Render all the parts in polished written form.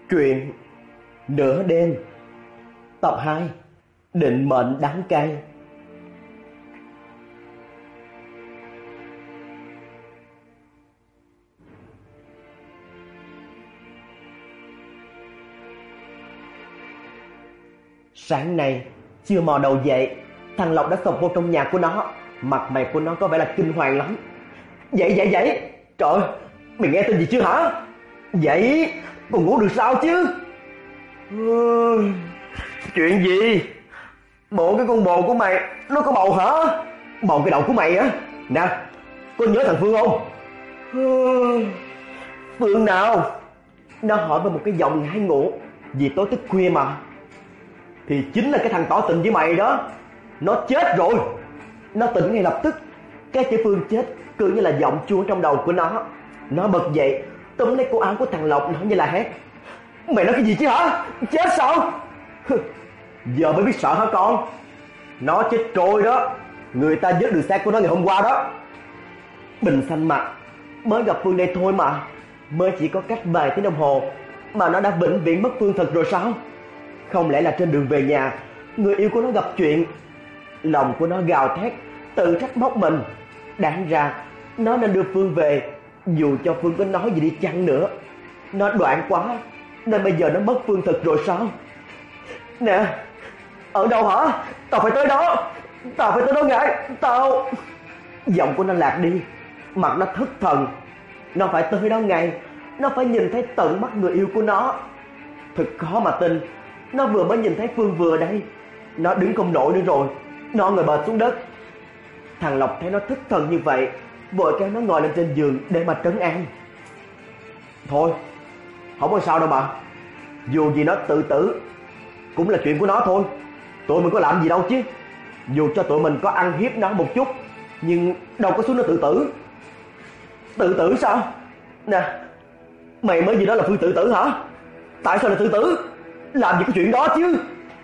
Truyện Nửa Đêm Tập 2 Định mệnh đắng cay. Sáng nay chưa mò đầu dậy, thằng Lộc đã xộc vô trong nhà của nó. Mặt mày của nó có vẻ là kinh hoàng lắm. Dậy. Trời, mày nghe tin gì chưa hả? Dậy, còn ngủ được sao chứ? Chuyện gì? Bộ cái con bồ của mày nó có bầu hả? Bầu cái đầu của mày á? Nè, có nhớ thằng Phương không? Phương nào? Nó hỏi với một cái giọng ngái ngủ, vì tối thức khuya mà. Thì chính là cái thằng tỏ tình với mày đó. Nó chết rồi. Nó tỉnh ngay lập tức. Cái chữ Phương chết cứ như là giọng chuông trong đầu của nó. Nó bật dậy, túm lấy cổ áo của thằng Lộc, nói như là hét: Mày nói cái gì chứ hả? Chết sao? Giờ mới biết sợ hả con? Nó chết trôi đó. Người ta vớt được xác của nó ngày hôm qua đó. Bình xanh mặt, mới gặp Phương đây thôi mà. Mới chỉ có cách vài tiếng đồng hồ mà nó đã vĩnh viễn mất Phương thật rồi sao? Không lẽ là trên đường về nhà, người yêu của nó gặp chuyện? Lòng của nó gào thét, tự trách móc mình. Đáng ra nó nên đưa Phương về, dù cho Phương có nói gì đi chăng nữa. Nó đoạn quá nên bây giờ nó mất Phương thật rồi sao? Nè, ở đâu hả? Tao phải tới đó. Tao phải tới đó ngay. Tao... Giọng của nó lạc đi, mặt nó thất thần. Nó phải tới đó ngay. Nó phải nhìn thấy tận mắt người yêu của nó. Thật khó mà tin, nó vừa mới nhìn thấy Phương vừa đây. Nó đứng không nổi nữa rồi. Nó ngồi bệt xuống đất. Thằng Lộc thấy nó thất thần như vậy, vội kéo nó ngồi lên trên giường để mà trấn an. Thôi, không có sao đâu bà. Dù gì nó tự tử cũng là chuyện của nó thôi. Tụi mình có làm gì đâu chứ. Dù cho tụi mình có ăn hiếp nó một chút, nhưng đâu có xuống nó tự tử. Tự tử sao? Nè, mày mới gì đó là Phương tự tử hả? Tại sao lại tự tử? Làm gì có chuyện đó chứ?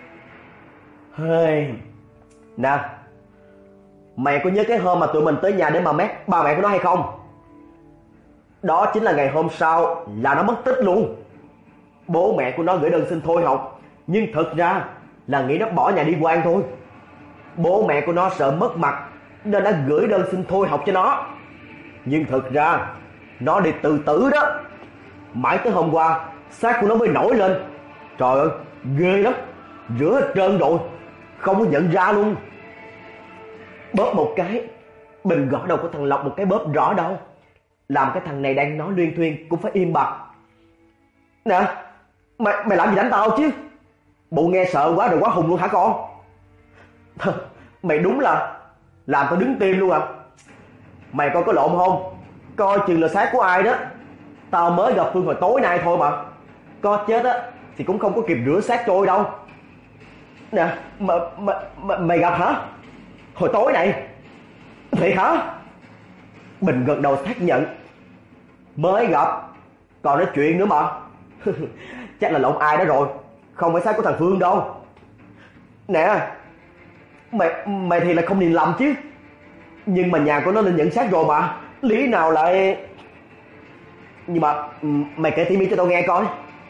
Hey. Nè, mày có nhớ cái hôm mà tụi mình tới nhà để mà mét ba mẹ của nó hay không? Đó chính là ngày hôm sau là nó mất tích luôn. Bố mẹ của nó gửi đơn xin thôi học, nhưng thật ra là nghĩ nó bỏ nhà đi quan thôi. Bố mẹ của nó sợ mất mặt nên đã gửi đơn xin thôi học cho nó. Nhưng thật ra nó đi tự tử đó. Mãi tới hôm qua xác của nó mới nổi lên. Trời ơi, ghê lắm. Rửa hết trơn rồi, không có nhận ra luôn. Bóp một cái, Bình gõ đầu của thằng Lộc một cái bóp rõ đau, làm cái thằng này đang nói luyên thuyên cũng phải im bặt. Nè, mày làm gì đánh tao chứ? Bộ nghe sợ quá rồi quá hùng luôn hả con? Mày đúng là làm tao đứng tim luôn à. Mày coi có lộn không? Coi chừng là xác của ai đó. Tao mới gặp Phương hồi tối nay thôi mà. Có chết á thì cũng không có kịp rửa xác trôi đâu. Nè, mày gặp hả? Hồi tối này? Thiệt hả? Bình gật đầu xác nhận. Mới gặp, còn nói chuyện nữa mà. Chắc là lộn ai đó rồi, không phải xác của thằng Phương đâu. Nè, mày thì là không nhìn lầm chứ. Nhưng mà nhà của nó lên nhận xác rồi mà, lý nào lại... Nhưng mà mày kể tỉ mỉ cho tao nghe coi.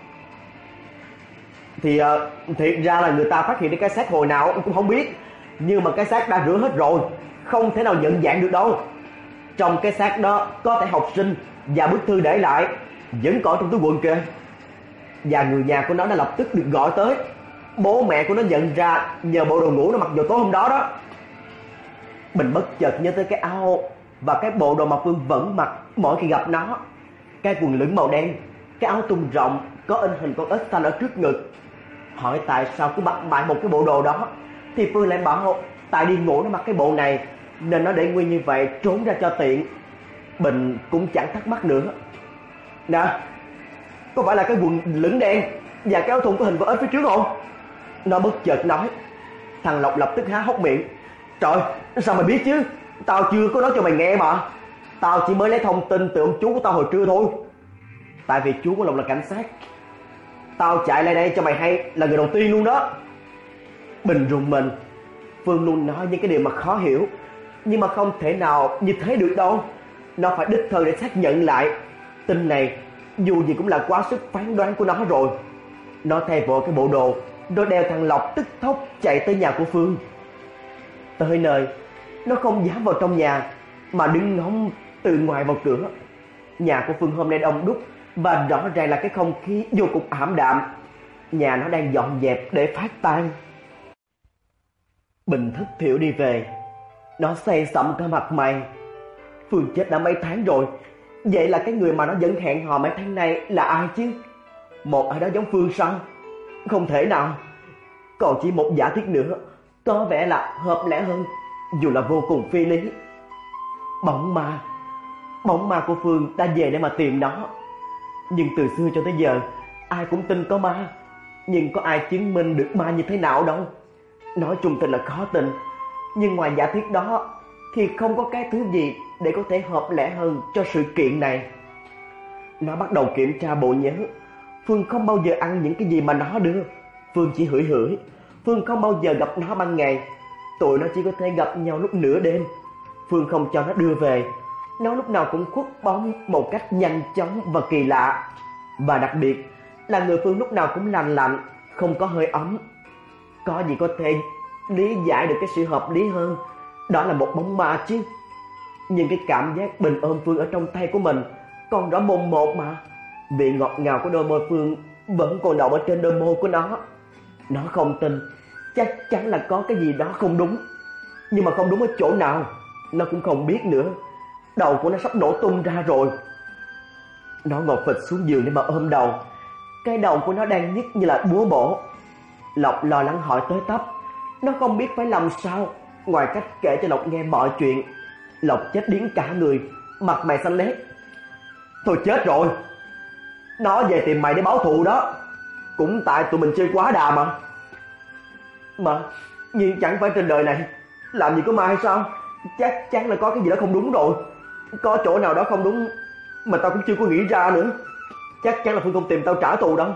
Thì thiệt ra là người ta phát hiện cái xác hồi nào cũng không biết. Nhưng mà cái xác đã rửa hết rồi, không thể nào nhận dạng được đâu. Trong cái xác đó có thẻ học sinh và bức thư để lại vẫn còn trong túi quần kìa. Và người nhà của nó đã lập tức được gọi tới. Bố mẹ của nó nhận ra nhờ bộ đồ ngủ nó mặc vào tối hôm đó đó. Bình bất chợt nhớ tới cái áo và cái bộ đồ mà Phương vẫn mặc mỗi khi gặp nó. Cái quần lửng màu đen, cái áo tung rộng có in hình con ếch xanh ở trước ngực. Hỏi tại sao cứ mặc mãi một cái bộ đồ đó, thì Phương lại bảo tại đi ngủ nó mặc cái bộ này nên nó để nguyên như vậy trốn ra cho tiện. Bình cũng chẳng thắc mắc nữa. Nè, có phải là cái quần lửng đen và cái áo thun có hình con ếch phía trước không? Nó bất chợt nói. Thằng Lộc lập tức há hốc miệng. Trời, sao mày biết chứ? Tao chưa có nói cho mày nghe mà. Tao chỉ mới lấy thông tin từ ông chú của tao hồi trưa thôi. Tại vì chú của Lộc là cảnh sát. Tao chạy lại đây cho mày hay là người đầu tiên luôn đó. Bình rùng mình. Phương luôn nói những cái điều mà khó hiểu, nhưng mà không thể nào như thế được đâu. Nó phải đích thân để xác nhận lại. Tin này dù gì cũng là quá sức phán đoán của nó rồi. Nó thay vội cái bộ đồ rồi đeo thằng Lộc tức tốc chạy tới nhà của Phương. Tới nơi, nó không dám vào trong nhà mà đứng ngóng từ ngoài vào cửa. Nhà của Phương hôm nay đông đúc và rõ ràng là cái không khí vô cùng ảm đạm. Nhà nó đang dọn dẹp để phát tang. Bình thất thểu đi về, nó say sẩm cả mặt mày. Phương chết đã mấy tháng rồi, vậy là cái người mà nó vẫn hẹn hò mấy tháng nay là ai chứ? Một ai đó giống Phương sao? Không thể nào. Còn chỉ một giả thiết nữa có vẻ là hợp lẽ hơn, dù là vô cùng phi lý. Bóng ma của Phương đã về để mà tìm nó. Nhưng từ xưa cho tới giờ ai cũng tin có ma, nhưng có ai chứng minh được ma như thế nào đâu. Nói chung tình là khó tin, nhưng ngoài giả thiết đó thì không có cái thứ gì để có thể hợp lẽ hơn cho sự kiện này. Nó bắt đầu kiểm tra bộ nhớ. Phương không bao giờ ăn những cái gì mà nó đưa. Phương chỉ hửi hửi. Phương không bao giờ gặp nó ban ngày. Tụi nó chỉ có thể gặp nhau lúc nửa đêm. Phương không cho nó đưa về. Nó lúc nào cũng khuất bóng một cách nhanh chóng và kỳ lạ. Và đặc biệt là người Phương lúc nào cũng lành lạnh, không có hơi ấm. Có gì có thể lý giải được cái sự hợp lý hơn, đó là một bóng ma chứ. Nhưng cái cảm giác bình ôm Phương ở trong tay của mình còn rõ mồn một mà. Vị ngọt ngào của đôi môi Phương vẫn còn đọng ở trên đôi môi của nó. Nó không tin, chắc chắn là có cái gì đó không đúng. Nhưng mà không đúng ở chỗ nào nó cũng không biết nữa. Đầu của nó sắp nổ tung ra rồi. Nó ngồi phịch xuống giường để mà ôm đầu. Cái đầu của nó đang nhức như là búa bổ. Lộc lo lắng hỏi tới tấp. Nó không biết phải làm sao ngoài cách kể cho Lộc nghe mọi chuyện. Lộc chết điếng cả người, mặt mày xanh lét. Tôi chết rồi. Nó về tìm mày để báo thù đó. Cũng tại tụi mình chơi quá đà mà nhưng chẳng phải trên đời này làm gì có ma hay sao? Chắc chắn là có cái gì đó không đúng rồi. Có chỗ nào đó không đúng mà tao cũng chưa có nghĩ ra nữa. Chắc chắn là Phương không tìm tao trả thù đâu.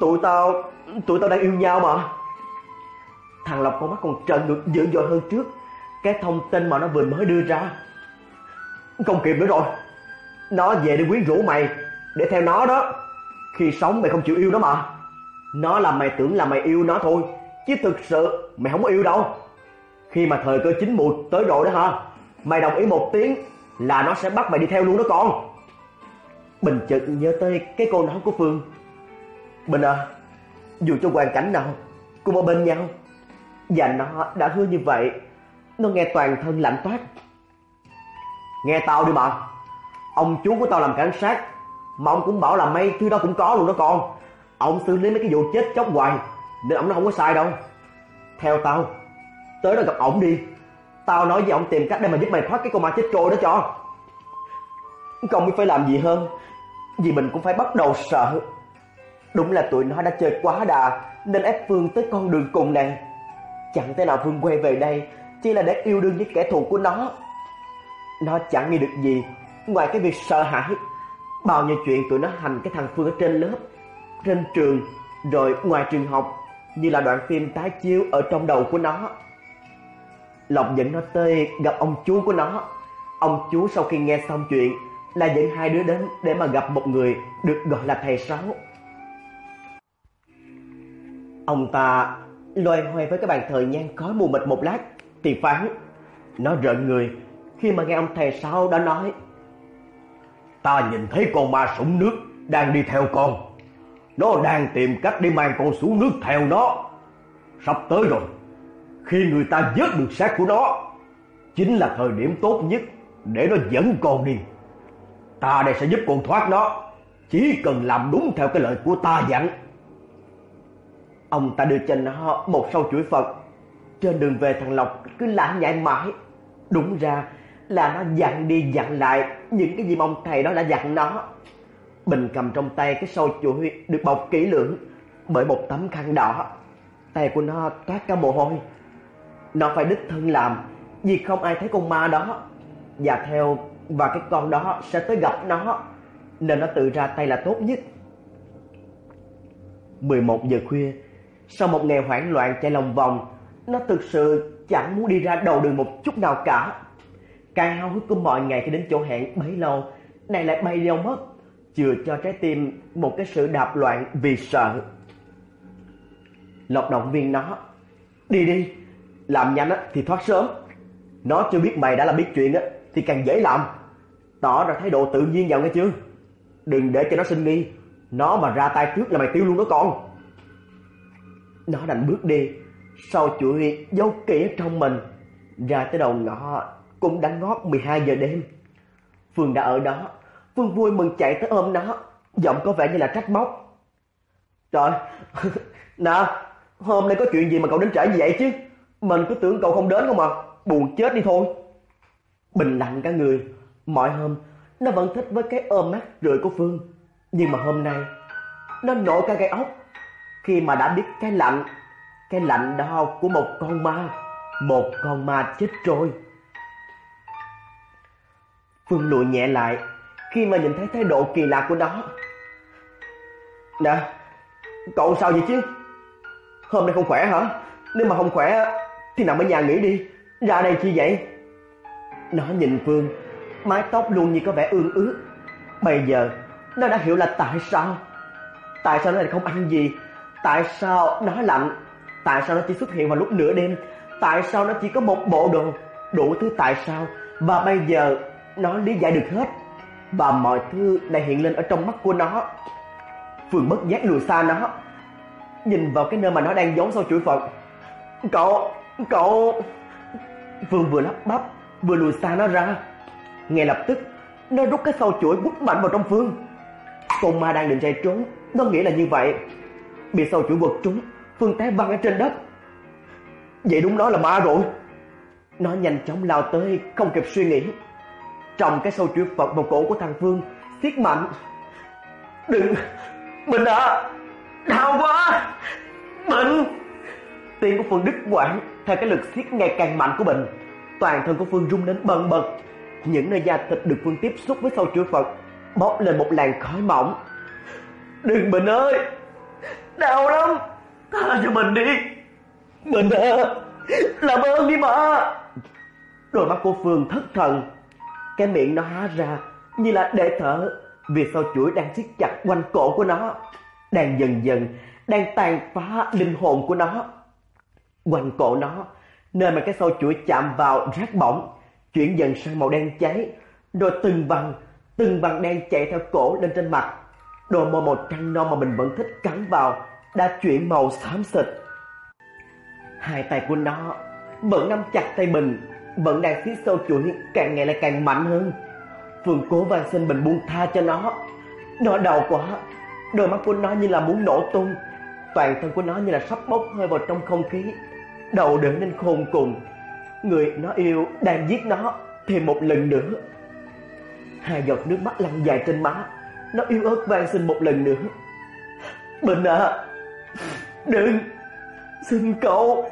Tụi tao đang yêu nhau mà. Thằng Lộc con mắt còn trợn được dữ dội hơn trước. Cái thông tin mà nó vừa mới đưa ra. Không kịp nữa rồi. Nó về để quyến rũ mày, để theo nó đó. Khi sống mày không chịu yêu nó mà. Nó làm mày tưởng là mày yêu nó thôi, chứ thực sự mày không có yêu đâu. Khi mà thời cơ chín mùi tới rồi đó ha, mày đồng ý một tiếng là nó sẽ bắt mày đi theo luôn đó con. Bình chợt nhớ tới cái câu nói của Phương. Bình à, dù cho hoàn cảnh nào cũng ở bên nhau. Và nó đã hứa như vậy. Nó nghe toàn thân lạnh toát. Nghe tao đi mà. Ông chú của tao làm cảnh sát, mà ông cũng bảo là mấy thứ đó cũng có luôn đó con. Ông xử lý mấy cái vụ chết chóc hoài, nên ông nó không có sai đâu. Theo tao, tới đó gặp ổng đi. Tao nói với ổng tìm cách để mà giúp mày thoát cái con ma chết trôi đó cho. Không biết phải làm gì hơn, vì mình cũng phải bắt đầu sợ. Đúng là tụi nó đã chơi quá đà, nên ép Phương tới con đường cùng này. Chẳng thể nào Phương quay về đây chỉ là để yêu đương với kẻ thù của nó. Nó chẳng nghĩ được gì ngoài cái việc sợ hãi. Bao nhiêu chuyện tụi nó hành cái thằng Phương ở trên lớp, trên trường, rồi ngoài trường học, như là đoạn phim tái chiếu ở trong đầu của nó. Lộc dẫn nó tới gặp ông chú của nó. Ông chú sau khi nghe xong chuyện là dẫn hai đứa đến để mà gặp một người được gọi là thầy Sáu. Ông ta loay hoay với cái bàn thờ nhang khói mù mịt một lát thì phán. Nó rợn người khi mà nghe ông thầy Sáu đã nói: Ta nhìn thấy con ma sũng nước đang đi theo con. Nó đang tìm cách để mang con xuống nước theo nó. Sắp tới rồi. Khi người ta vớt được xác của nó, chính là thời điểm tốt nhất để nó dẫn con đi. Ta đây sẽ giúp con thoát nó, chỉ cần làm đúng theo cái lời của ta dặn. Ông ta đưa cho nó một sâu chuỗi Phật. Trên đường về thằng Lộc cứ lảng nhại mãi. Đúng ra là nó dặn đi dặn lại những cái gì mà ông thầy đó đã dặn nó. Bình cầm trong tay cái sâu chuỗi được bọc kỹ lưỡng bởi một tấm khăn đỏ. Tay của nó toát cả mồ hôi. Nó phải đích thân làm, vì không ai thấy con ma đó và cái con đó sẽ tới gặp nó, nên nó tự ra tay là tốt nhất. 11 giờ khuya, sau một ngày hoảng loạn chạy lòng vòng, nó thực sự chẳng muốn đi ra đầu đường một chút nào cả. Cái háo hức của mọi ngày khi đến chỗ hẹn bấy lâu này lại bay đâu mất. chừa cho trái tim một cái sự đạp loạn vì sợ. Lộc động viên nó: đi đi, làm nhanh thì thoát sớm. Nó chưa biết mày đã là biết chuyện thì càng dễ làm. Tỏ ra thái độ tự nhiên vào nghe chưa? Đừng để cho nó sinh nghi. Nó mà ra tay trước là mày tiêu luôn đó con. Nó đành bước đi, sau chuỗi giấu kỹ ở trong mình. Ra tới đầu ngõ cũng đã ngót 12 giờ đêm. Phương đã ở đó. Phương vui mừng chạy tới ôm nó, giọng có vẻ như là trách móc: trời, nè, hôm nay có chuyện gì mà cậu đến trễ như vậy chứ? Mình cứ tưởng cậu không đến không à. Buồn chết đi thôi. Bình lặng cả người. Mọi hôm nó vẫn thích với cái ôm mát rượi của Phương, nhưng mà hôm nay nó nổi cả gai ốc khi mà đã biết cái lạnh đau của một con ma chết trôi. Phương lùi nhẹ lại khi mà nhìn thấy thái độ kỳ lạ của nó. Nè, cậu sao vậy chứ? Hôm nay không khỏe hả? Nếu mà không khỏe thì nằm ở nhà nghỉ đi, ra đây chi vậy? Nó nhìn Phương, mái tóc luôn như có vẻ ương ướt. Bây giờ nó đã hiểu là tại sao nó lại không ăn gì, tại sao nó lạnh, tại sao nó chỉ xuất hiện vào lúc nửa đêm, tại sao nó chỉ có một bộ đồ, đủ thứ tại sao. Và bây giờ nó lý giải được hết, và mọi thứ lại hiện lên ở trong mắt của nó. Phương bất giác lùi xa nó, nhìn vào cái nơi mà nó đang giấu sau chuỗi Phật. Cậu Phương vừa lắp bắp vừa lùi xa nó ra. Ngay lập tức nó rút cái sâu chuỗi quất mạnh vào trong Phương. Con ma đang định chạy trốn, nó nghĩ là như vậy. Bị sâu chuỗi quật trúng, Phương té văng ở trên đất. Vậy đúng đó là ma rồi. Nó nhanh chóng lao tới, không kịp suy nghĩ. Trong cái sâu chuỗi Phật vào cổ của thằng Phương, siết mạnh. Đừng, Bình à, đau quá, Bình. Tiếng của Phương đứt quãng theo cái lực siết ngày càng mạnh của Bình. Toàn thân của Phương rung lên bần bật. Những nơi da thịt được Phương tiếp xúc với sâu chuỗi Phật bốc lên một làn khói mỏng. Đừng Bình ơi, đau lắm, tha cho mình đi. Bình à, làm ơn đi mà. Đôi mắt của Phương thất thần. Cái miệng nó há ra như là để thở, vì sâu chuỗi đang siết chặt quanh cổ của nó, đang dần dần đang tàn phá linh hồn của nó. Quanh cổ nó, nơi mà cái sâu chuỗi chạm vào rát bỏng, chuyển dần sang màu đen cháy, rồi từng vầng đen chạy theo cổ lên trên mặt. Đôi môi màu trắng non mà mình vẫn thích cắn vào đã chuyển màu xám xịt. Hai tay của nó vẫn nắm chặt tay Bình, vẫn đang siết sâu chuỗi càng ngày lại càng mạnh hơn. Phương cố van xin Bình buông tha cho nó. Nó đau quá, đôi mắt của nó như là muốn nổ tung, toàn thân của nó như là sắp bốc hơi vào trong không khí, đau đớn đến khôn cùng. Người nó yêu đang giết nó thêm một lần nữa. Hai giọt nước mắt lăn dài trên má. Nó yếu ớt van xin một lần nữa. Bình à, đừng, xin cậu,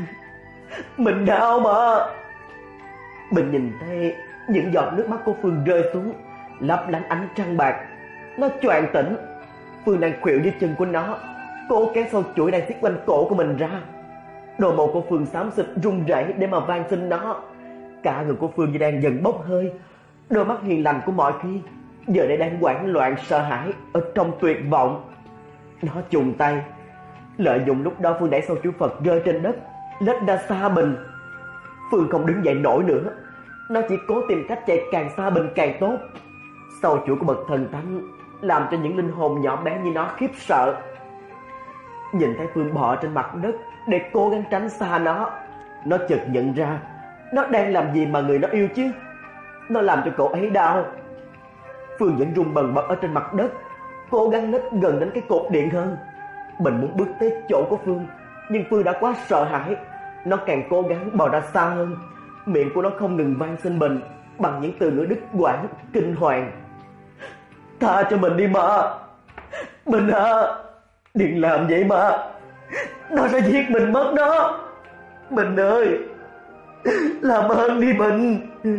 mình đau mà. Bình nhìn thấy những giọt nước mắt của Phương rơi xuống, lấp lánh ánh trăng bạc. Nó choàng tỉnh. Phương đang khuỵu dưới chân của nó, cố kéo sâu chuỗi đang siết quanh cổ của mình ra. Đôi môi của Phương xám xịt run rẩy để mà van xin nó. Cả người của Phương như đang dần bốc hơi. Đôi mắt hiền lành của mọi khi giờ đây đang hoảng loạn sợ hãi ở trong tuyệt vọng. Nó chùng tay, lợi dụng lúc đó Phương đẩy sâu chuỗi Phật rơi trên đất, lết ra xa Bình. Phương không đứng dậy nổi nữa. Nó chỉ cố tìm cách chạy càng xa Bình càng tốt. Sâu chuỗi của bậc thần thánh làm cho những linh hồn nhỏ bé như nó khiếp sợ. Nhìn thấy Phương bò trên mặt đất để cố gắng tránh xa nó chợt nhận ra nó đang làm gì mà người nó yêu chứ. Nó làm cho cậu ấy đau. Phương vẫn run bần bật ở trên mặt đất, cố gắng lết gần đến cái cột điện hơn. Bình muốn bước tới chỗ của Phương, nhưng Phương đã quá sợ hãi. Nó càng cố gắng bò ra xa hơn. Miệng của nó không ngừng van xin Bình bằng những từ ngữ đứt quãng kinh hoàng. Tha cho mình đi mà, Bình à, đừng làm vậy mà, nó sẽ giết mình mất đó. Bình ơi, làm ơn đi Bình.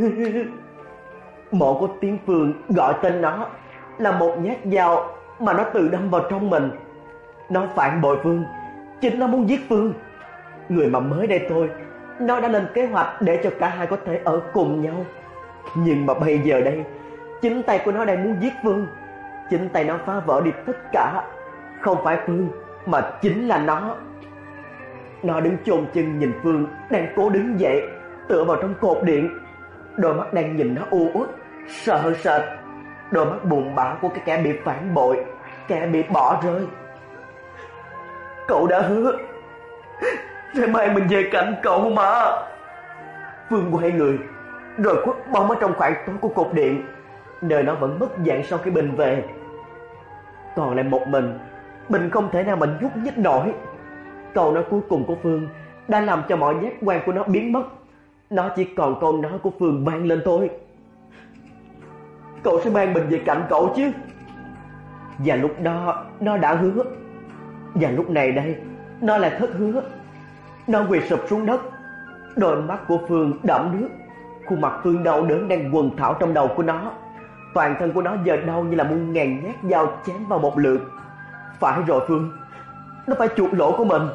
Mỗi có tiếng Phương gọi tên nó là một nhát dao mà nó tự đâm vào trong mình. Nó phản bội Phương, chính nó muốn giết Phương. Người mà mới đây thôi, nó đã lên kế hoạch để cho cả hai có thể ở cùng nhau. Nhưng mà bây giờ đây, chính tay của nó đang muốn giết Phương. Chính tay nó phá vỡ đi tất cả. Không phải Phương mà chính là nó. Nó đứng chôn chân nhìn Phương đang cố đứng dậy, tựa vào trong cột điện. Đôi mắt đang nhìn nó u uất, sợ sệt. Đôi mắt buồn bã của cái kẻ bị phản bội, kẻ bị bỏ rơi. Cậu đã hứa sẽ mang mình về cạnh cậu mà. Phương quay người rồi khuất bóng ở trong khoảng tối của cột điện, nơi nó vẫn mất dạng sau khi Bình về. Còn lại một mình, Bình không thể nào mà nhúc nhích nổi. Câu nói cuối cùng của Phương đã làm cho mọi giác quan của nó biến mất. Nó chỉ còn câu nói của Phương vang lên thôi: cậu sẽ mang mình về cạnh cậu chứ. Và lúc đó nó đã hứa. Và lúc này đây nó lại thất hứa. Nó quỳ sụp xuống đất. Đôi mắt của Phương đẫm nước. Khuôn mặt Phương đau đớn đang quần thảo trong đầu của nó. Toàn thân của nó giờ đau như là muôn ngàn nhát dao chém vào một lượt. Phải rồi Phương, nó phải chuộc lỗi của mình.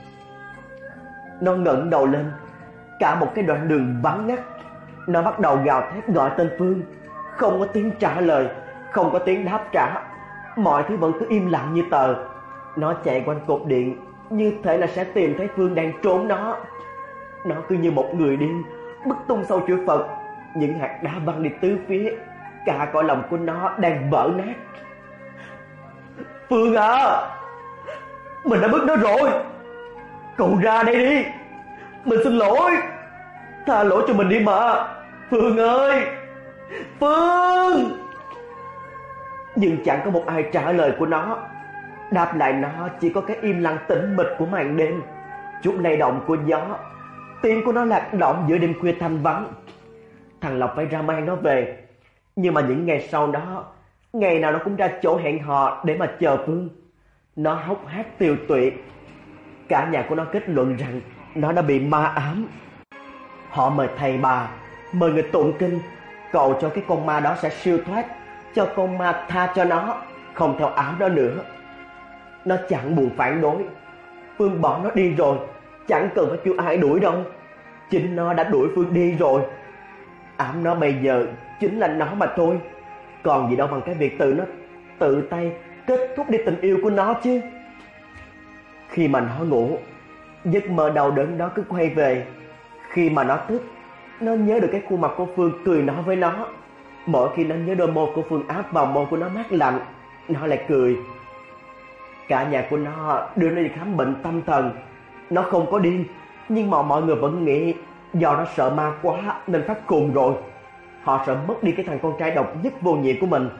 Nó ngẩng đầu lên. Cả một cái đoạn đường vắng ngắt. Nó bắt đầu gào thét gọi tên Phương. Không có tiếng trả lời, không có tiếng đáp trả. Mọi thứ vẫn cứ im lặng như tờ. Nó chạy quanh cột điện, như thể là sẽ tìm thấy Phương đang trốn nó. Nó cứ như một người điên, bứt tung sau chữ Phật. Những hạt đá văng đi tứ phía. Cả cõi lòng của nó đang vỡ nát. Phương à, mình đã bức nó rồi. Cậu ra đây đi. Mình xin lỗi. Tha lỗi cho mình đi mà. Phương ơi, Phương. Nhưng chẳng có một ai trả lời của nó. Đáp lại nó chỉ có cái im lặng tĩnh mịch của màn đêm, chút lay động của gió. Tiếng của nó lạc lõng giữa đêm khuya thanh vắng. Thằng Lộc phải ra mang nó về. Nhưng mà những ngày sau đó, ngày nào nó cũng ra chỗ hẹn hò để mà chờ Phương. Nó hốc hác tiều tụy. Cả nhà của nó kết luận rằng nó đã bị ma ám. Họ mời thầy bà, mời người tụng kinh, cầu cho cái con ma đó sẽ siêu thoát, cho con ma tha cho nó, không theo ám nó nữa. Nó chẳng buồn phản đối. Phương bỏ nó đi rồi, chẳng cần phải kêu ai đuổi đâu. Chính nó đã đuổi Phương đi rồi. Ám nó bây giờ chính là nó mà thôi. Còn gì đâu bằng cái việc nó tự tay kết thúc đi tình yêu của nó chứ. Khi mà nó ngủ, giấc mơ đau đớn đó cứ quay về. Khi mà nó thức, nó nhớ được cái khuôn mặt của Phương cười nói với nó. Mỗi khi nó nhớ đôi môi của Phương áp vào môi của nó mát lạnh, nó lại cười. Cả nhà của nó đưa nó đi khám bệnh tâm thần. Nó không có điên, nhưng mà mọi người vẫn nghĩ do nó sợ ma quá nên phát khùng rồi. Họ sợ mất đi cái thằng con trai độc nhất vô nhị của mình.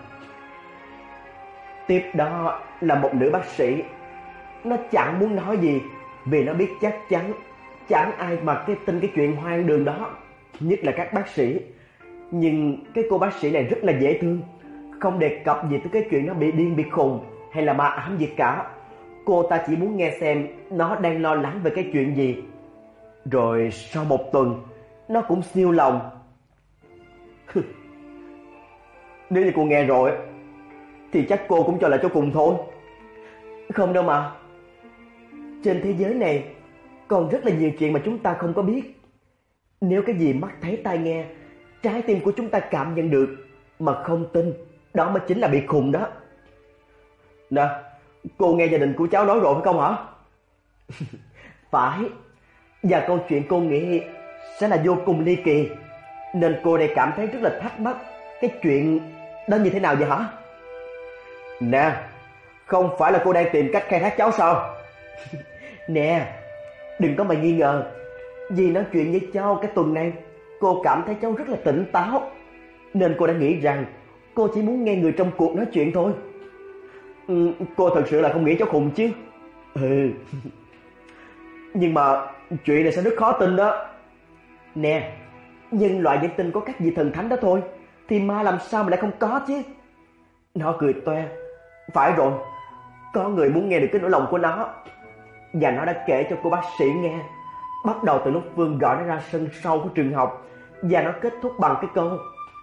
Tiếp đó là một nữ bác sĩ. Nó chẳng muốn nói gì, vì nó biết chắc chắn chẳng ai mà tin cái chuyện hoang đường đó, nhất là các bác sĩ. Nhưng cái cô bác sĩ này rất là dễ thương, không đề cập gì tới cái chuyện nó bị điên bị khùng hay là ma ám gì cả. Cô ta chỉ muốn nghe xem nó đang lo lắng về cái chuyện gì. Rồi sau một tuần, nó cũng siêu lòng. Nếu như cô nghe rồi thì chắc cô cũng cho lại cho cùng thôi. Không đâu mà. Trên thế giới này còn rất là nhiều chuyện mà chúng ta không có biết. Nếu cái gì mắt thấy tai nghe, trái tim của chúng ta cảm nhận được mà không tin, đó mới chính là bị khùng đó. Nè, cô nghe gia đình của cháu nói rồi phải không hả? Phải. Và câu chuyện cô nghĩ sẽ là vô cùng ly kỳ, nên cô đây cảm thấy rất là thắc mắc cái chuyện đó như thế nào vậy hả? Nè, không phải là cô đang tìm cách khai thác cháu sao? Nè, đừng có mà nghi ngờ. Vì nói chuyện với cháu cái tuần này, cô cảm thấy cháu rất là tỉnh táo, nên cô đã nghĩ rằng cô chỉ muốn nghe người trong cuộc nói chuyện thôi. Cô thật sự là không nghĩ cháu khùng chứ? Ừ. Nhưng mà chuyện này sẽ rất khó tin đó. Nè, nhân loại vẫn tin có các vị thần thánh đó thôi, thì ma làm sao mà lại không có chứ? Nó cười toe. Phải rồi, có người muốn nghe được cái nỗi lòng của nó. Và nó đã kể cho cô bác sĩ nghe, bắt đầu từ lúc Phương gọi nó ra sân sau của trường học, và nó kết thúc bằng cái câu: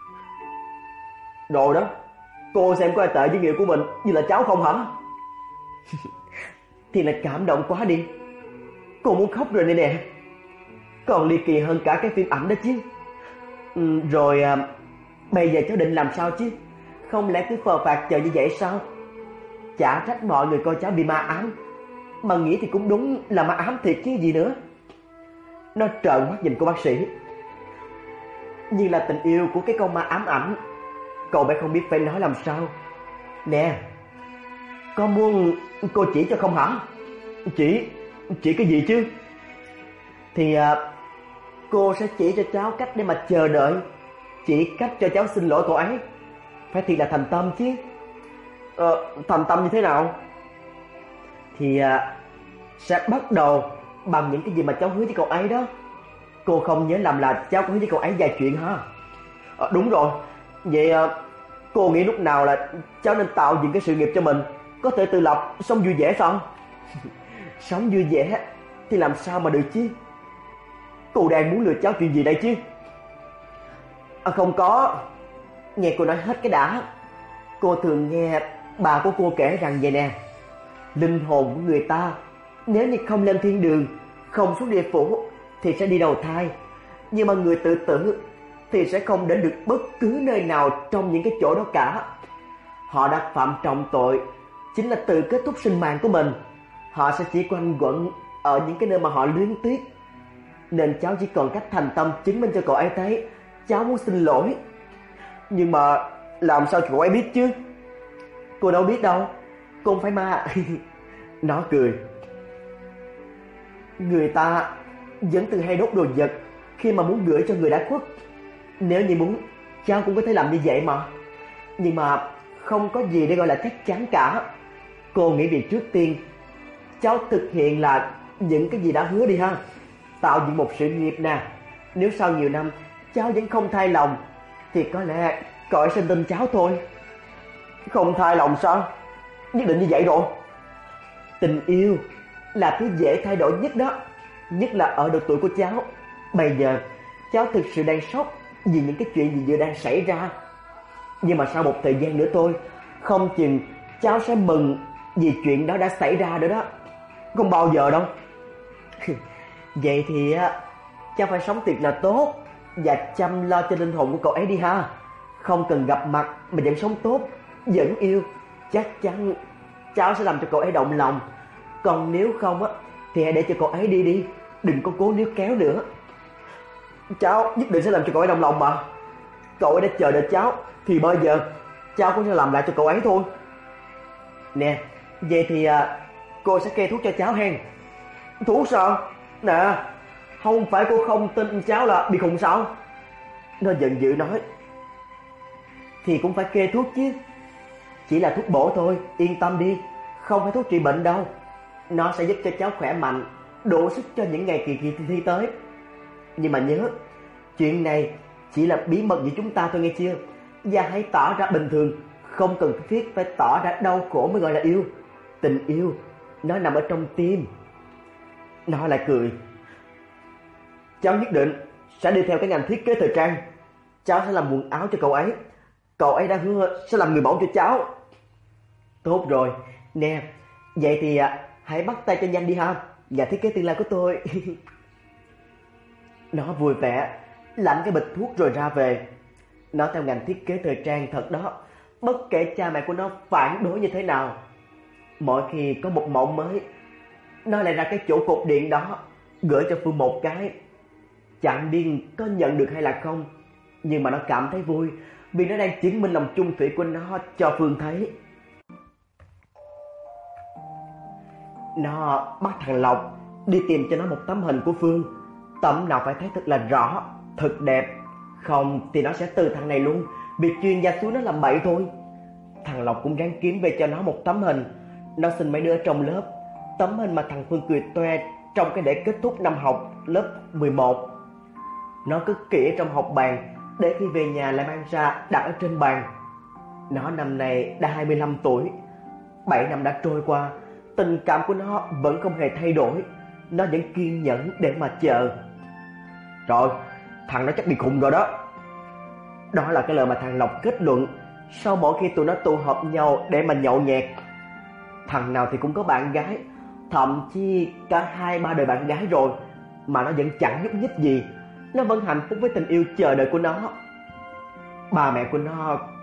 rồi đó, cô xem có ai tệ với người của mình như là cháu không hả? Thì là cảm động quá đi. Cô muốn khóc rồi này nè. Còn ly kỳ hơn cả cái phim ảnh đó chứ. Rồi bây giờ cháu định làm sao chứ? Không lẽ cứ phờ phạc chờ như vậy sao? Chả trách mọi người coi cháu bị ma ám, mà nghĩ thì cũng đúng là ma ám thiệt chứ gì nữa. Nó trợn mắt nhìn cô bác sĩ. Như là tình yêu của cái con ma ám ảnh. Cậu bé không biết phải nói làm sao. Nè, có muốn cô chỉ cho không hả? Chỉ cái gì chứ? Thì cô sẽ chỉ cho cháu cách để mà chờ đợi, chỉ cách cho cháu xin lỗi cậu ấy. Phải thiệt là thành tâm chứ. Thành tâm như thế nào? Thì sẽ bắt đầu bằng những cái gì mà cháu hứa với cậu ấy đó. Cô không nhớ lầm là cháu có hứa với cậu ấy vài chuyện hả? Đúng rồi. Vậy cô nghĩ lúc nào là cháu nên tạo dựng cái sự nghiệp cho mình, có thể tự lập, sống vui vẻ sao? Sống vui vẻ thì làm sao mà được chứ? Cô đang muốn lừa cháu chuyện gì đây chứ? Không có. Nghe cô nói hết cái đã. Cô thường nghe bà của cô kể rằng vậy nè: linh hồn của người ta nếu như không lên thiên đường, không xuống địa phủ thì sẽ đi đầu thai. Nhưng mà người tự tử thì sẽ không đến được bất cứ nơi nào trong những cái chỗ đó cả. Họ đã phạm trọng tội, chính là tự kết thúc sinh mạng của mình. Họ sẽ chỉ quanh quẩn ở những cái nơi mà họ luyến tiếc. Nên cháu chỉ còn cách thành tâm chứng minh cho cậu ấy thấy cháu muốn xin lỗi. Nhưng mà làm sao cậu ấy biết chứ? Cô đâu biết đâu, cô không phải ma. Nó cười. Người ta vẫn từng hay đốt đồ vật khi mà muốn gửi cho người đã khuất. Nếu như muốn, cháu cũng có thể làm như vậy mà. Nhưng mà không có gì để gọi là chắc chắn cả. Cô nghĩ việc trước tiên cháu thực hiện là những cái gì đã hứa đi ha. Tạo dựng một sự nghiệp nè. Nếu sau nhiều năm cháu vẫn không thay lòng thì có lẽ cậu ấy sẽ tin cháu thôi. Không thay lòng sao? Nhất định như vậy rồi. Tình yêu là thứ dễ thay đổi nhất đó, nhất là ở độ tuổi của cháu. Bây giờ cháu thực sự đang sốc vì những cái chuyện gì vừa đang xảy ra. Nhưng mà sau một thời gian nữa thôi, không chừng cháu sẽ mừng vì chuyện đó đã xảy ra nữa đó. Không bao giờ đâu. Vậy thì cháu phải sống thiệt là tốt và chăm lo cho linh hồn của cậu ấy đi ha. Không cần gặp mặt mà vẫn sống tốt, vẫn yêu. Chắc chắn cháu sẽ làm cho cậu ấy động lòng. Còn nếu không thì hãy để cho cậu ấy đi đi, đừng có cố níu kéo nữa. Cháu nhất định sẽ làm cho cậu ấy động lòng mà. Cậu ấy đã chờ đợi cháu thì bây giờ cháu cũng sẽ làm lại cho cậu ấy thôi. Nè, vậy thì cô sẽ kê thuốc cho cháu hen. Thuốc sao? Nè, không phải cô không tin cháu là bị khùng sao? Nó giận dữ nói. Thì cũng phải kê thuốc chứ. Chỉ là thuốc bổ thôi, yên tâm đi. Không phải thuốc trị bệnh đâu. Nó sẽ giúp cho cháu khỏe mạnh, đủ sức cho những ngày kỳ thi tới. Nhưng mà nhớ, chuyện này chỉ là bí mật giữa chúng ta thôi nghe chưa? Và hãy tỏ ra bình thường, không cần thiết phải tỏ ra đau khổ mới gọi là yêu. Tình yêu nó nằm ở trong tim. Nó lại cười. Cháu nhất định sẽ đi theo cái ngành thiết kế thời trang. Cháu sẽ làm quần áo cho cậu ấy. Cậu ấy đã hứa sẽ làm người mẫu cho cháu. Tốt rồi. Nè, vậy thì hãy bắt tay cho nhanh đi ha, nhà thiết kế tương lai của tôi. Nó vui vẻ lãnh cái bịch thuốc rồi ra về. Nó theo ngành thiết kế thời trang thật đó. Bất kể cha mẹ của nó phản đối như thế nào, mỗi khi có một mẫu mới, nó lại ra cái chỗ cột điện đó gửi cho Phương một cái. Chẳng biết có nhận được hay là không, nhưng mà nó cảm thấy vui vì nó đang chứng minh lòng chung thủy của nó cho Phương thấy. Nó bắt thằng Lộc đi tìm cho nó một tấm hình của Phương. Tấm nào phải thấy thật là rõ, thật đẹp. Không thì nó sẽ từ thằng này luôn, bị chuyên gia xuống nó làm bậy thôi. Thằng Lộc cũng ráng kiếm về cho nó một tấm hình. Nó xin mấy đứa trong lớp tấm hình mà thằng Phương cười toe trong cái lễ kết thúc năm học lớp 11. Nó cứ kỹ trong học bàn để khi về nhà lại mang ra đặt ở trên bàn. Nó năm nay đã 25 tuổi. 7 năm đã trôi qua, tình cảm của nó vẫn không hề thay đổi. Nó vẫn kiên nhẫn để mà chờ. Trời, thằng nó chắc bị khùng rồi đó. Đó là cái lời mà thằng Lộc kết luận sau mỗi khi tụi nó tụ họp nhau để mà nhậu nhẹt. Thằng nào thì cũng có bạn gái, thậm chí cả 2-3 đời bạn gái rồi, mà nó vẫn chẳng nhúc nhích gì. Nó vẫn hạnh phúc với tình yêu chờ đợi của nó. Ba mẹ của nó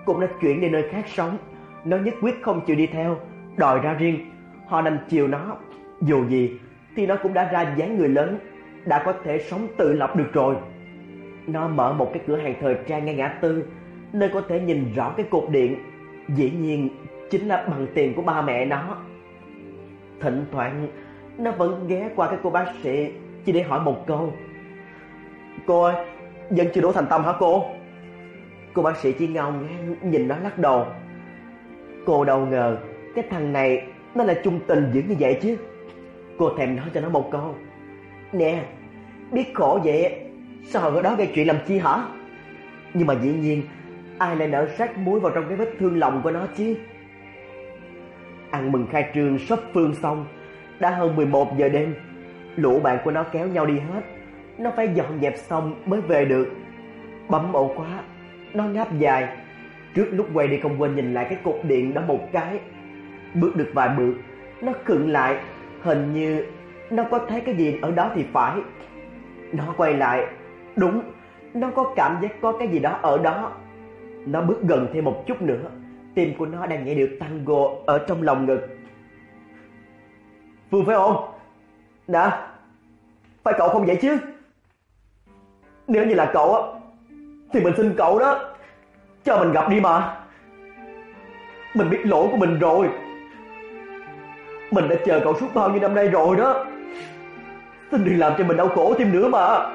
cũng đã chuyển đi nơi khác sống. Nó nhất quyết không chịu đi theo, đòi ra riêng. Họ đành chiều nó. Dù gì thì nó cũng đã ra dáng người lớn, đã có thể sống tự lập được rồi. Nó mở một cái cửa hàng thời trang ngay ngã tư, nơi có thể nhìn rõ cái cột điện. Dĩ nhiên chính là bằng tiền của ba mẹ nó. Thỉnh thoảng nó vẫn ghé qua cái cô bác sĩ chỉ để hỏi một câu: "Cô ơi, vẫn chưa đủ thành tâm hả cô?" Cô bác sĩ chỉ ngao ngán nhìn nó lắc đầu. Cô đâu ngờ cái thằng này nó là chung tình dữ như vậy chứ. Cô thèm nói cho nó một câu: "Nè, biết khổ vậy sao ở đó gây chuyện làm chi hả?" Nhưng mà dĩ nhiên ai lại nỡ rắc muối vào trong cái vết thương lòng của nó chứ. Ăn mừng khai trương shop Phương xong, đã hơn 11 giờ đêm. Lũ bạn của nó kéo nhau đi hết. Nó phải dọn dẹp xong mới về được. Bấm ổ khóa, nó ngáp dài. Trước lúc quay đi không quên nhìn lại cái cột điện đó một cái. Bước được vài bước, nó khựng lại. Hình như nó có thấy cái gì ở đó thì phải. Nó quay lại. Đúng, nó có cảm giác có cái gì đó ở đó. Nó bước gần thêm một chút nữa. Tim của nó đang nhảy điệu tango ở trong lòng ngực. "Phương phải không? Nè, phải cậu không vậy chứ? Nếu như là cậu á thì mình xin cậu đó, cho mình gặp đi mà. Mình biết lỗi của mình rồi. Mình đã chờ cậu suốt bao nhiêu năm nay rồi đó. Xin đừng làm cho mình đau khổ thêm nữa mà.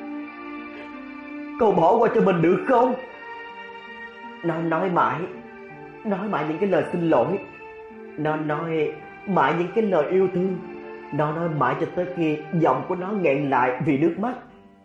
Cậu bỏ qua cho mình được không?" Nó nói mãi những cái lời xin lỗi. Nó nói mãi những cái lời yêu thương. Nó nói mãi cho tới khi giọng của nó nghẹn lại vì nước mắt.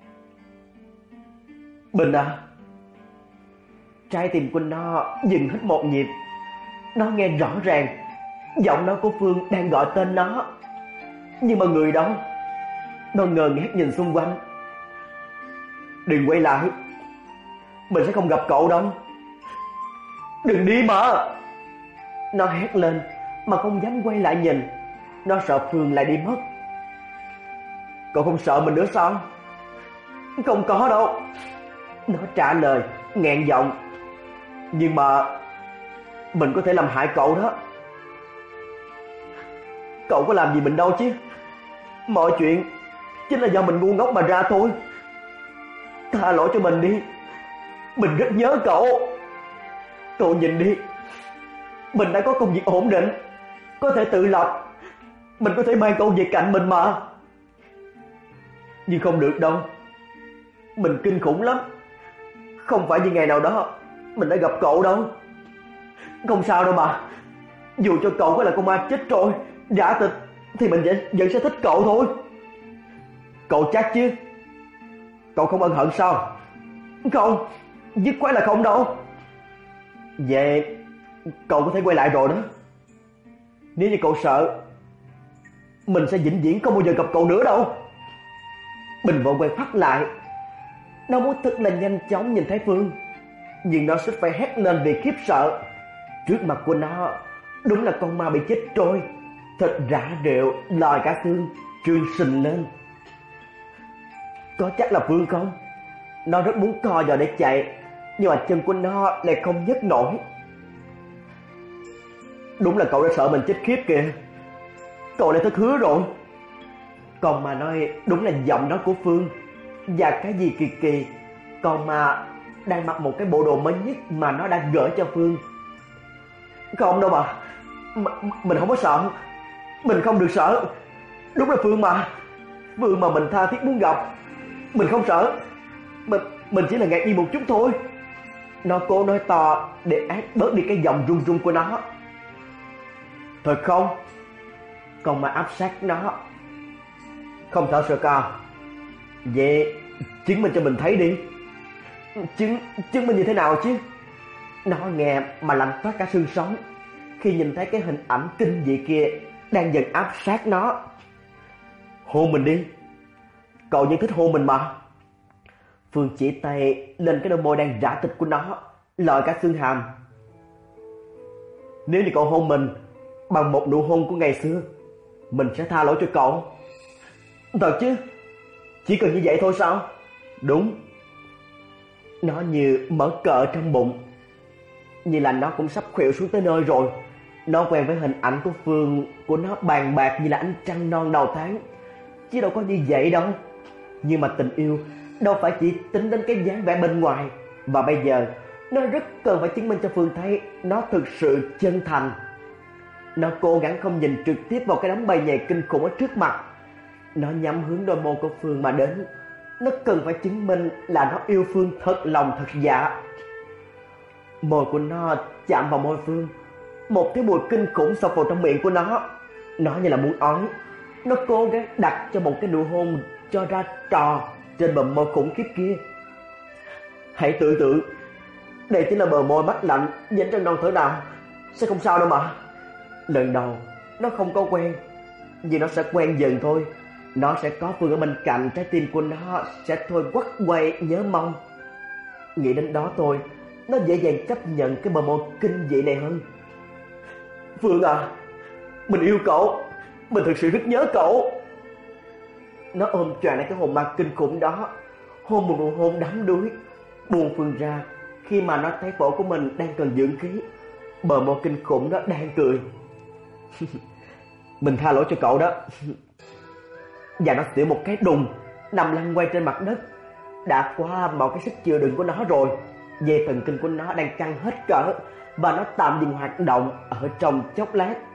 "Bình à." Trái tim của nó dừng hít một nhịp. Nó nghe rõ ràng giọng nói của Phương đang gọi tên nó. Nhưng mà người đó, nó ngơ ngác nhìn xung quanh. "Đừng quay lại, mình sẽ không gặp cậu đâu. Đừng đi mà." Nó hét lên mà không dám quay lại nhìn. Nó sợ Phương lại đi mất. "Cậu không sợ mình nữa sao?" "Không có đâu." Nó trả lời nghẹn giọng. "Nhưng mà mình có thể làm hại cậu đó." "Cậu có làm gì mình đâu chứ. Mọi chuyện chính là do mình ngu ngốc mà ra thôi. Tha lỗi cho mình đi. Mình rất nhớ cậu. Cậu nhìn đi, mình đã có công việc ổn định, có thể tự lập. Mình có thể mang cậu về cạnh mình mà." "Nhưng không được đâu. Mình kinh khủng lắm. Không phải như ngày nào đó mình đã gặp cậu đâu." "Không sao đâu mà. Dù cho cậu có là con ma chết trôi, rã tịch, thì mình vẫn sẽ thích cậu thôi." "Cậu chắc chứ? Cậu không ân hận sao?" "Không, dứt khoát là không đâu." "Vậy cậu có thể quay lại rồi đó. Nếu như cậu sợ, mình sẽ vĩnh viễn không bao giờ gặp cậu nữa đâu." Bình vội quay phát lại. Nó muốn thật là nhanh chóng nhìn thấy Phương, nhưng nó sẽ phải hét lên vì khiếp sợ. Trước mặt của nó đúng là con ma bị chết trôi, thịt rã rệu, lòi cả xương, trương sình lên. Có chắc là Phương không? Nó rất muốn co giò để chạy, nhưng mà chân của nó lại không nhấc nổi. Đúng là cậu đã sợ mình chết khiếp kìa. Cậu đã thất hứa rồi. Còn mà nói đúng là giọng nói của Phương. Và cái gì kỳ kỳ, còn mà đang mặc một cái bộ đồ mới nhất mà nó đã gửi cho Phương. Không đâu mà. Mình không có sợ. Mình không được sợ. Đúng là Phương mà. Phương mà mình tha thiết muốn gặp. Mình không sợ. Mình chỉ là ngạc nhiên một chút thôi. Nó cố nói to để át bớt đi cái giọng run run của nó. Thật không? Còn mà áp sát nó. Không thở sợ cao. Vậy chứng minh cho mình thấy đi. Chứng minh như thế nào chứ? Nó nghe mà lạnh toát cả xương sống khi nhìn thấy cái hình ảnh kinh dị kia đang dần áp sát nó. Hôn mình đi. Cậu vẫn thích hôn mình mà. Phương chỉ tay lên cái đôi môi đang rã thịt của nó, lòi cả xương hàm. Nếu như cậu hôn mình bằng một nụ hôn của ngày xưa, mình sẽ tha lỗi cho cậu. Thật chứ? Chỉ cần như vậy thôi sao? Đúng. Nó như mở cờ trong bụng. Như là nó cũng sắp khuỵu xuống tới nơi rồi. Nó quen với hình ảnh của Phương của nó bàn bạc như là ánh trăng non đầu tháng, chứ đâu có như vậy đâu. Nhưng mà tình yêu đâu phải chỉ tính đến cái dáng vẻ bên ngoài. Và bây giờ nó rất cần phải chứng minh cho Phương thấy nó thực sự chân thành. Nó cố gắng không nhìn trực tiếp vào cái đám bay nhầy kinh khủng ở trước mặt. Nó nhắm hướng đôi môi của Phương mà đến. Nó cần phải chứng minh là nó yêu Phương thật lòng thật dạ. Môi của nó chạm vào môi Phương, một cái mùi kinh khủng xộc vào trong miệng của nó. Nó như là muốn ói. Nó cố gắng đặt cho một cái nụ hôn cho ra trò trên bờ môi khủng khiếp kia. Hãy tưởng tượng, đây chính là bờ môi mát lạnh dính trên non thở nào. Sẽ không sao đâu mà. Lần đầu nó không có quen, vì nó sẽ quen dần thôi. Nó sẽ có Phương ở bên cạnh, trái tim của nó sẽ thôi quắt quay nhớ mong. Nghĩ đến đó thôi, nó dễ dàng chấp nhận cái bờ môi kinh dị này hơn. Phương à, mình yêu cậu, mình thực sự rất nhớ cậu. Nó ôm choàng lấy cái hồn ma kinh khủng đó, hôn một nụ hôn đắm đuối, buông Phương ra khi mà nó thấy phổi của mình đang cần dưỡng khí. Bờ môi kinh khủng đó đang cười. Mình tha lỗi cho cậu đó. Và nó xỉu một cái đùng, nằm lăn quay trên mặt đất. Đã qua mọi cái sức chịu đựng của nó rồi. Dây thần kinh của nó đang căng hết cỡ, và nó tạm dừng hoạt động ở trong chốc lát.